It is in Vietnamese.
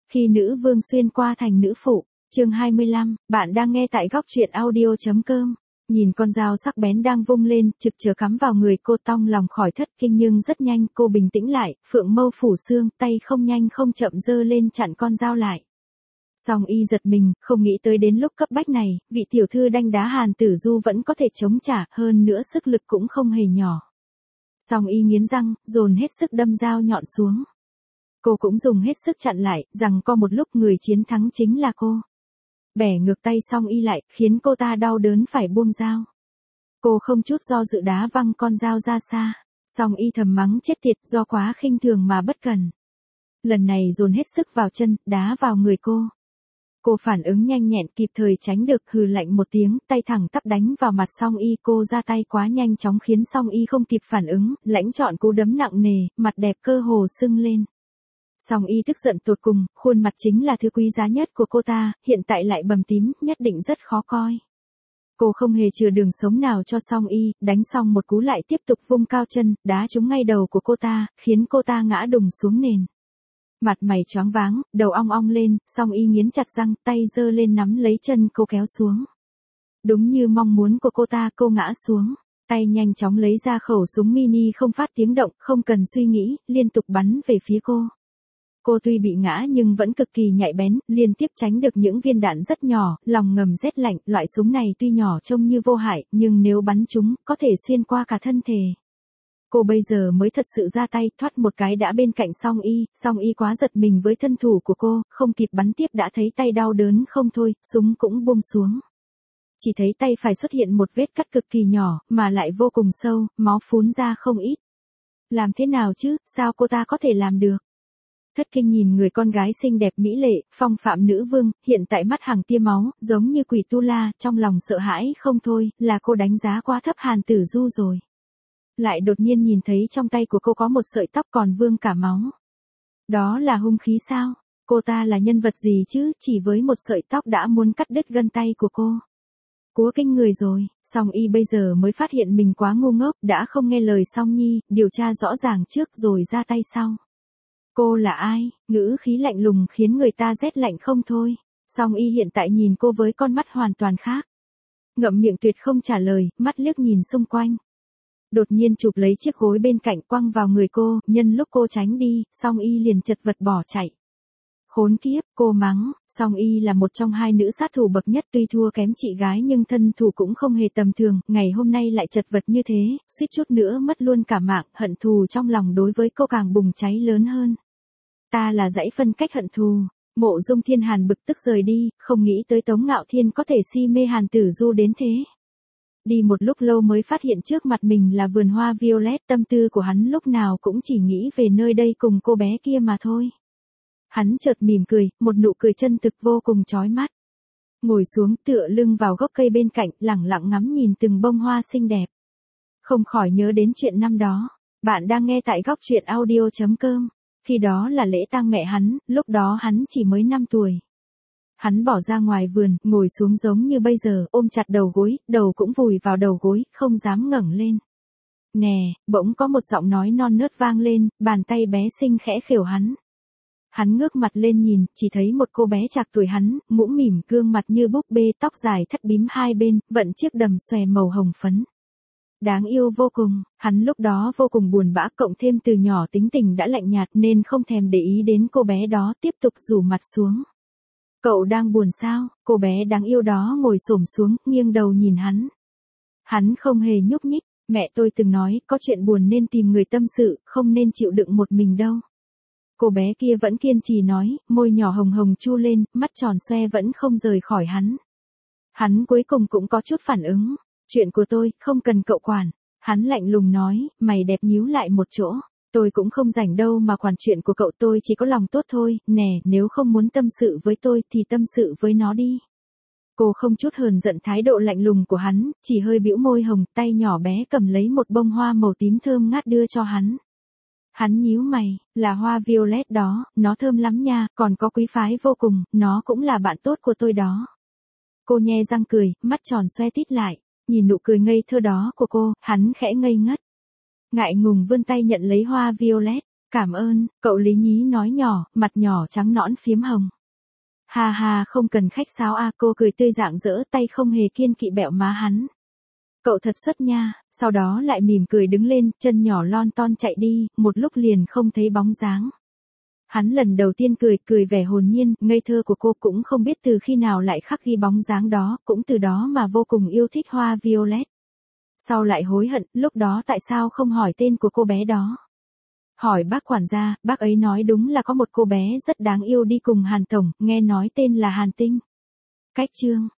Khi nữ vương xuyên qua thành nữ phụ, chương 25, bạn đang nghe tại góc truyện audio.com. Nhìn con dao sắc bén đang vung lên, trực chờ cắm vào người cô, tong lòng khỏi thất kinh, nhưng rất nhanh cô bình tĩnh lại, phượng mâu phủ xương, tay không nhanh không chậm giơ lên chặn con dao lại. Song Y giật mình, không nghĩ tới đến lúc cấp bách này, vị tiểu thư đanh đá Hàn Tử Du vẫn có thể chống trả, hơn nữa sức lực cũng không hề nhỏ. Song Y nghiến răng, dồn hết sức đâm dao nhọn xuống. Cô cũng dùng hết sức chặn lại, rằng có một lúc người chiến thắng chính là cô. Bẻ ngược tay Song Y lại, khiến cô ta đau đớn phải buông dao. Cô không chút do dự đá văng con dao ra xa. Song Y thầm mắng chết tiệt, do quá khinh thường mà bất cần. Lần này dồn hết sức vào chân, đá vào người cô. Cô phản ứng nhanh nhẹn, kịp thời tránh được, hừ lạnh một tiếng, tay thẳng tắp đánh vào mặt Song Y. Cô ra tay quá nhanh chóng khiến Song Y không kịp phản ứng, lãnh trọn cú đấm nặng nề, mặt đẹp cơ hồ sưng lên. Song Y tức giận tột cùng, khuôn mặt chính là thứ quý giá nhất của cô ta, hiện tại lại bầm tím, nhất định rất khó coi. Cô không hề chừa đường sống nào cho Song Y, đánh xong một cú lại tiếp tục vung cao chân, đá trúng ngay đầu của cô ta, khiến cô ta ngã đùng xuống nền. Mặt mày choáng váng, đầu ong ong lên, Song Y nghiến chặt răng, tay giơ lên nắm lấy chân cô kéo xuống. Đúng như mong muốn của cô ta, cô ngã xuống. Tay nhanh chóng lấy ra khẩu súng mini không phát tiếng động, không cần suy nghĩ, liên tục bắn về phía cô. Cô tuy bị ngã nhưng vẫn cực kỳ nhạy bén, liên tiếp tránh được những viên đạn rất nhỏ, lòng ngầm rét lạnh, loại súng này tuy nhỏ trông như vô hại, nhưng nếu bắn trúng, có thể xuyên qua cả thân thể. Cô bây giờ mới thật sự ra tay, thoát một cái đã bên cạnh Song Y quá giật mình với thân thủ của cô, không kịp bắn tiếp đã thấy tay đau đớn không thôi, súng cũng buông xuống. Chỉ thấy tay phải xuất hiện một vết cắt cực kỳ nhỏ, mà lại vô cùng sâu, máu phún ra không ít. Làm thế nào chứ, sao cô ta có thể làm được? Thất kinh nhìn người con gái xinh đẹp mỹ lệ, phong phạm nữ vương, hiện tại mắt hàng tia máu, giống như quỷ tu la, trong lòng sợ hãi không thôi, là cô đánh giá quá thấp Hàn Tử Du rồi. Lại đột nhiên nhìn thấy trong tay của cô có một sợi tóc còn vương cả máu. Đó là hung khí sao? Cô ta là nhân vật gì chứ, chỉ với một sợi tóc đã muốn cắt đứt gân tay của cô. Cúa kinh người rồi, Song Y bây giờ mới phát hiện mình quá ngu ngốc, đã không nghe lời Song Nhi, điều tra rõ ràng trước rồi ra tay sau. Cô là ai? Ngữ khí lạnh lùng khiến người ta rét lạnh không thôi. Song Y hiện tại nhìn cô với con mắt hoàn toàn khác. Ngậm miệng tuyệt không trả lời, mắt liếc nhìn xung quanh. Đột nhiên chụp lấy chiếc gối bên cạnh quăng vào người cô, nhân lúc cô tránh đi, Song Y liền chật vật bỏ chạy. Khốn kiếp, cô mắng, Song Y là một trong hai nữ sát thủ bậc nhất, tuy thua kém chị gái nhưng thân thủ cũng không hề tầm thường, ngày hôm nay lại chật vật như thế, suýt chút nữa mất luôn cả mạng, hận thù trong lòng đối với cô càng bùng cháy lớn hơn. Ta là dãy phân cách hận thù. Mộ Dung Thiên Hàn bực tức rời đi, không nghĩ tới Tống Ngạo Thiên có thể si mê Hàn Tử Du đến thế. Đi một lúc lâu mới phát hiện trước mặt mình là vườn hoa violet, tâm tư của hắn lúc nào cũng chỉ nghĩ về nơi đây cùng cô bé kia mà thôi. Hắn chợt mỉm cười, một nụ cười chân thực vô cùng chói mắt. Ngồi xuống tựa lưng vào gốc cây bên cạnh, lẳng lặng ngắm nhìn từng bông hoa xinh đẹp. Không khỏi nhớ đến chuyện năm đó. Bạn đang nghe tại góc truyện audio.com. Khi đó là lễ tang mẹ hắn, lúc đó hắn chỉ mới 5 tuổi. Hắn bỏ ra ngoài vườn, ngồi xuống giống như bây giờ, ôm chặt đầu gối, đầu cũng vùi vào đầu gối, không dám ngẩng lên. Nè, bỗng có một giọng nói non nớt vang lên, bàn tay bé xinh khẽ khều hắn. Hắn ngước mặt lên nhìn, chỉ thấy một cô bé trạc tuổi hắn, mũm mỉm, gương mặt như búp bê, tóc dài thắt bím hai bên, vận chiếc đầm xòe màu hồng phấn. Đáng yêu vô cùng, hắn lúc đó vô cùng buồn bã, cộng thêm từ nhỏ tính tình đã lạnh nhạt nên không thèm để ý đến cô bé đó, tiếp tục rủ mặt xuống. Cậu đang buồn sao? Cô bé đáng yêu đó ngồi xổm xuống, nghiêng đầu nhìn hắn. Hắn không hề nhúc nhích, mẹ tôi từng nói, có chuyện buồn nên tìm người tâm sự, không nên chịu đựng một mình đâu. Cô bé kia vẫn kiên trì nói, môi nhỏ hồng hồng chu lên, mắt tròn xoe vẫn không rời khỏi hắn. Hắn cuối cùng cũng có chút phản ứng. Chuyện của tôi, không cần cậu quản. Hắn lạnh lùng nói, mày đẹp nhíu lại một chỗ. Tôi cũng không rảnh đâu mà quản chuyện của cậu, tôi chỉ có lòng tốt thôi, nè, nếu không muốn tâm sự với tôi thì tâm sự với nó đi. Cô không chút hờn giận thái độ lạnh lùng của hắn, chỉ hơi bĩu môi hồng, tay nhỏ bé cầm lấy một bông hoa màu tím thơm ngát đưa cho hắn. Hắn nhíu mày, là hoa violet đó, nó thơm lắm nha, còn có quý phái vô cùng, nó cũng là bạn tốt của tôi đó. Cô nhe răng cười, mắt tròn xoe tít lại. Nhìn nụ cười ngây thơ đó của cô, hắn khẽ ngây ngất. Ngại ngùng vươn tay nhận lấy hoa violet. Cảm ơn, cậu Lý Nhí nói nhỏ, mặt nhỏ trắng nõn phiếm hồng. Ha ha, không cần khách sáo a, cô cười tươi rạng rỡ, tay không hề kiêng kỵ bẹo má hắn. Cậu thật xuất nha, sau đó lại mỉm cười đứng lên, chân nhỏ lon ton chạy đi, một lúc liền không thấy bóng dáng. Hắn lần đầu tiên cười vẻ hồn nhiên, ngây thơ của cô cũng không biết từ khi nào lại khắc ghi bóng dáng đó, cũng từ đó mà vô cùng yêu thích hoa violet. Sau lại hối hận, lúc đó tại sao không hỏi tên của cô bé đó. Hỏi bác quản gia, bác ấy nói đúng là có một cô bé rất đáng yêu đi cùng Hàn Tổng, nghe nói tên là Hàn Tinh. Cách chương